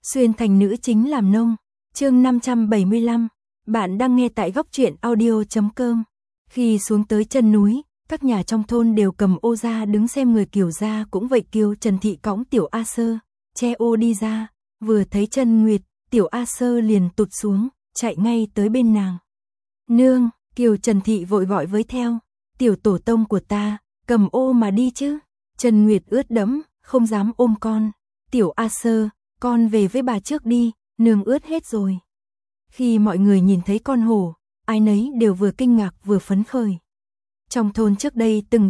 Xuyên thành nữ chính làm nông. Chương 575. Bạn đang nghe tại góc truyện audio.com. Khi xuống tới chân núi, các nhà trong thôn đều cầm ô ra đứng xem người Kiều gia cũng vậy. Kiều Trần Thị cõng Tiểu A Sơ, che ô đi ra, vừa thấy Trần Nguyệt, Tiểu A Sơ liền tụt xuống, chạy ngay tới bên nàng. Nương, Kiều Trần Thị vội gọi với theo, tiểu tổ tông của ta, cầm ô mà đi chứ. Trần Nguyệt ướt đẫm, không dám ôm con. Tiểu A Sơ, con về với bà trước đi, nương ướt hết rồi. Khi mọi người nhìn thấy con hổ, ai nấy đều vừa kinh ngạc vừa phấn khởi. Trong thôn trước đây từng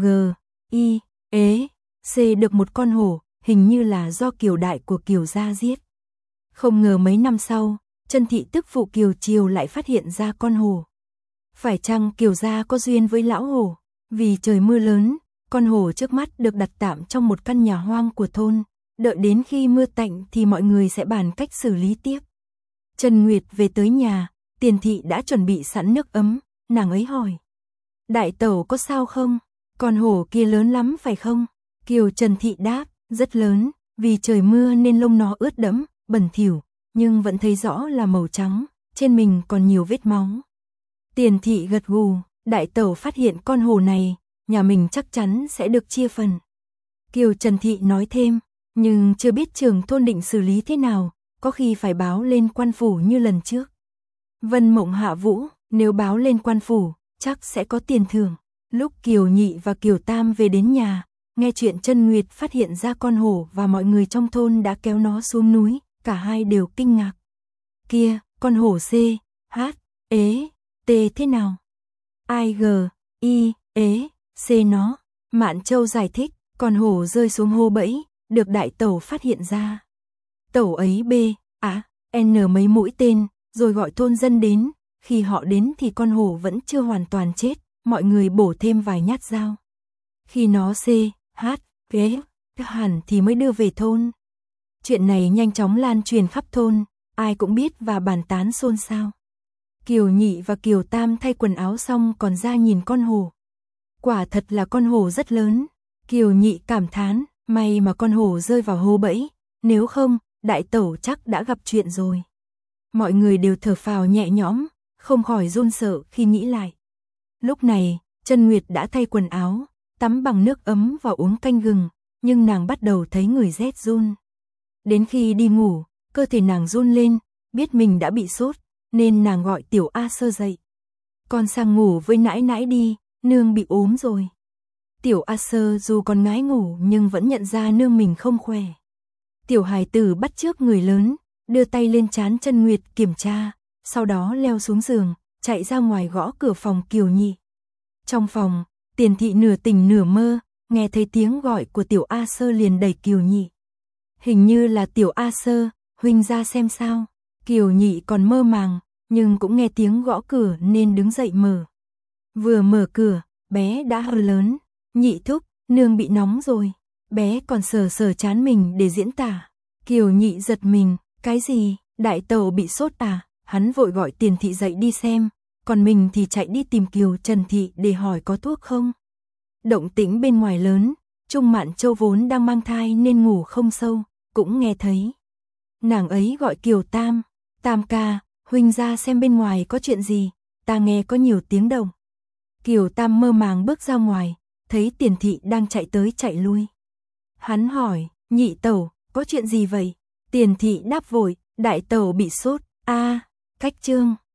được một con hổ, hình như là do Kiều đại của Kiều gia giết. Không ngờ mấy năm sau, Trần Thị tức phụ Kiều Triều lại phát hiện ra con hổ. Phải chăng Kiều gia có duyên với lão hổ? Vì trời mưa lớn, con hổ trước mắt được đặt tạm trong một căn nhà hoang của thôn. Đợi đến khi mưa tạnh thì mọi người sẽ bàn cách xử lý tiếp. Trần Nguyệt về tới nhà, Tiền Thị đã chuẩn bị sẵn nước ấm, nàng ấy hỏi. Đại tẩu có sao không? Con hổ kia lớn lắm phải không? Kiều Trần Thị đáp, rất lớn, vì trời mưa nên lông nó ướt đẫm, bẩn thỉu, nhưng vẫn thấy rõ là màu trắng, trên mình còn nhiều vết máu. Tiền Thị gật gù, đại tẩu phát hiện con hổ này, nhà mình chắc chắn sẽ được chia phần. Kiều Trần Thị nói thêm, nhưng chưa biết trưởng thôn định xử lý thế nào, có khi phải báo lên quan phủ như lần trước. Vân Mộng hạ vũ, nếu báo lên quan phủ, chắc sẽ có tiền thưởng. Lúc Kiều Nhị và Kiều Tam về đến nhà, nghe chuyện Trần Nguyệt phát hiện ra con hổ và mọi người trong thôn đã kéo nó xuống núi, cả hai đều kinh ngạc. Kia, con hổ thế nào? Nó. Mạn Châu giải thích, con hổ rơi xuống hô bẫy, được đại tẩu phát hiện ra. Tẩu ấy mấy mũi tên, rồi gọi thôn dân đến, khi họ đến thì con hổ vẫn chưa hoàn toàn chết, mọi người bổ thêm vài nhát dao. Khi nó hẳn thì mới đưa về thôn. Chuyện này nhanh chóng lan truyền khắp thôn, ai cũng biết và bàn tán xôn xao. Kiều Nhị và Kiều Tam thay quần áo xong còn ra nhìn con hổ. Quả thật là con hổ rất lớn. Kiều Nhị cảm thán, may mà con hổ rơi vào hố bẫy, nếu không, đại tẩu chắc đã gặp chuyện rồi. Mọi người đều thở phào nhẹ nhõm, không khỏi run sợ khi nghĩ lại. Lúc này, Trần Nguyệt đã thay quần áo, tắm bằng nước ấm và uống canh gừng, nhưng nàng bắt đầu thấy người rét run. Đến khi đi ngủ, cơ thể nàng run lên, biết mình đã bị sốt, nên nàng gọi Tiểu A Sơ dậy. Con sang ngủ với nãi nãi đi, nương bị ốm rồi. Tiểu A Sơ dù còn ngái ngủ nhưng vẫn nhận ra nương mình không khỏe. Tiểu hài tử bắt chước người lớn, đưa tay lên trán Trần Nguyệt kiểm tra, sau đó leo xuống giường, chạy ra ngoài gõ cửa phòng Kiều Nhị. Trong phòng, Tiền Thị nửa tỉnh nửa mơ, nghe thấy tiếng gọi của Tiểu A Sơ liền đẩy Kiều Nhị. Hình như là Tiểu A Sơ, huynh ra xem sao. Kiều Nhị còn mơ màng, nhưng cũng nghe tiếng gõ cửa nên đứng dậy mở. Vừa mở cửa, bé đã hơi lớn. Nhị thúc, nương bị nóng rồi. Bé còn sờ trán mình để diễn tả. Kiều Nhị giật mình, cái gì, đại tẩu bị sốt à? Hắn vội gọi Tiền Thị dậy đi xem, còn mình thì chạy đi tìm Kiều Trần Thị để hỏi có thuốc không. Động tĩnh bên ngoài lớn, Trung Mạn Châu vốn đang mang thai nên ngủ không sâu, cũng nghe thấy. Nàng ấy gọi Kiều Tam, Tam ca, huynh ra xem bên ngoài có chuyện gì, ta nghe có nhiều tiếng động. Kiều Tam mơ màng bước ra ngoài, thấy Tiền Thị đang chạy tới chạy lui. Hắn hỏi, nhị tẩu, có chuyện gì vậy? Tiền Thị đáp vội, đại tẩu bị sốt, cách chương.